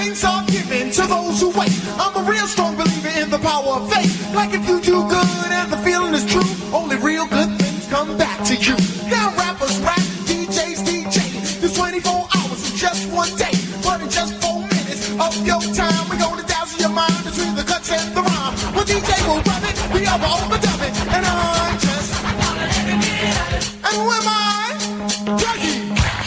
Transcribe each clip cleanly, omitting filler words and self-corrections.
things are given to those who wait. I'm a real strong believer in the power of faith. Like if you do good and the feeling is true, only real good things come back to you. Now rappers rap, DJs DJ. There's 24 hours in just one day, but in just 4 minutes of your time, we're gonna dazzle your mind between the cuts and the rhyme. One DJ will rub it, the other overdub it, and I'm just and who am I? Dougie.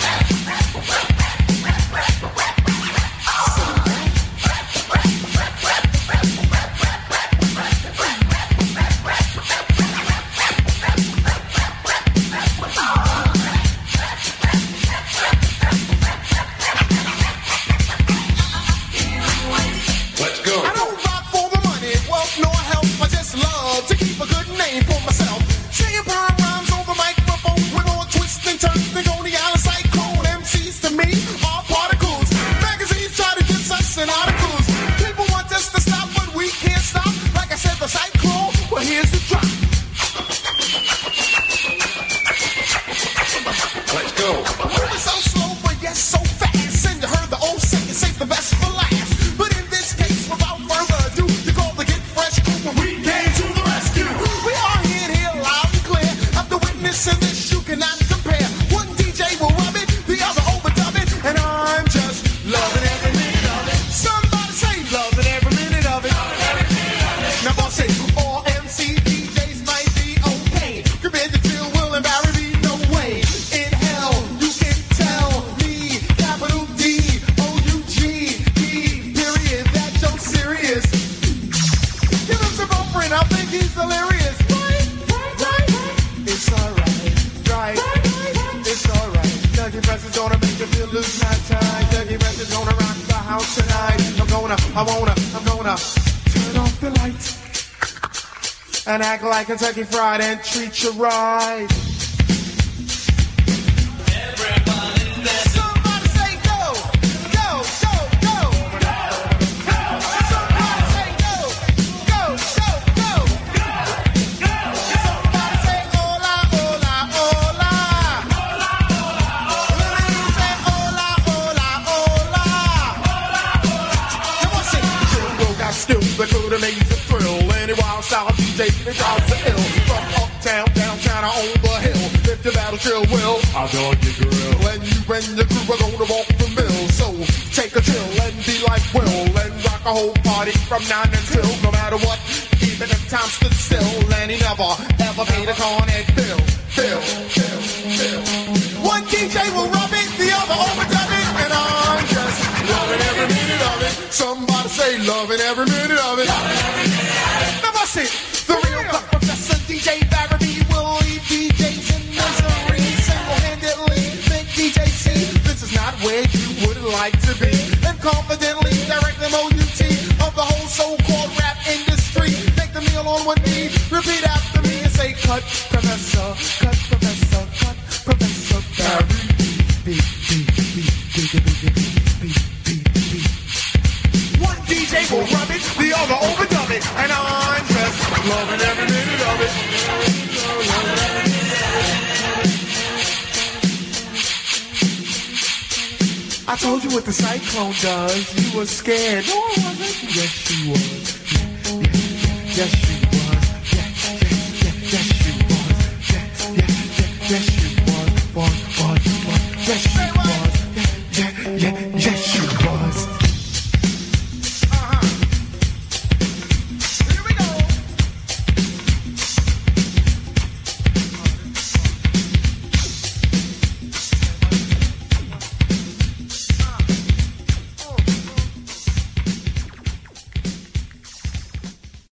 And act like Kentucky Fried and treat you right. Everybody there. Somebody say go, go, go, go, go, go. Somebody say go, go, go, go, go, go. Somebody say hola, hola, hola, hola, hola. Let me say hola, hola, hola, hola, hola. Come on, say Chill, got skills that could amaze and thrill any wild style DJ. It drives the ill from uptown, downtown, or on the hill. If your battle chill will, I'll dog your grill. And you and your crew are gonna walk the mill. So take a chill and be like Will and rock a whole party from 9 until no matter what, even if time stood still. And he never ever paid a cornet bill. Bill. One DJ will rub it, the other overdub it, and I'm just loving every minute of it. Somebody say loving every minute of it. Now I say the real Buck Professor DJ Barry will leave DJs in misery. Single-handedly make DJ see this is not where you would like to be, and confidently direct them OUT of the whole so-called rap industry. Take the meal on one knee, repeat after me and say cut Professor, cut Professor, cut Professor Barry. One DJ will rub it, the other overdub it, and I'm just loving every minute of it. I told you what the cyclone does. You were scared. No, I wasn't. Yes, you was. Yes, you was. Yes, you was. Yes, you was. Yes, you was. Yes, you was.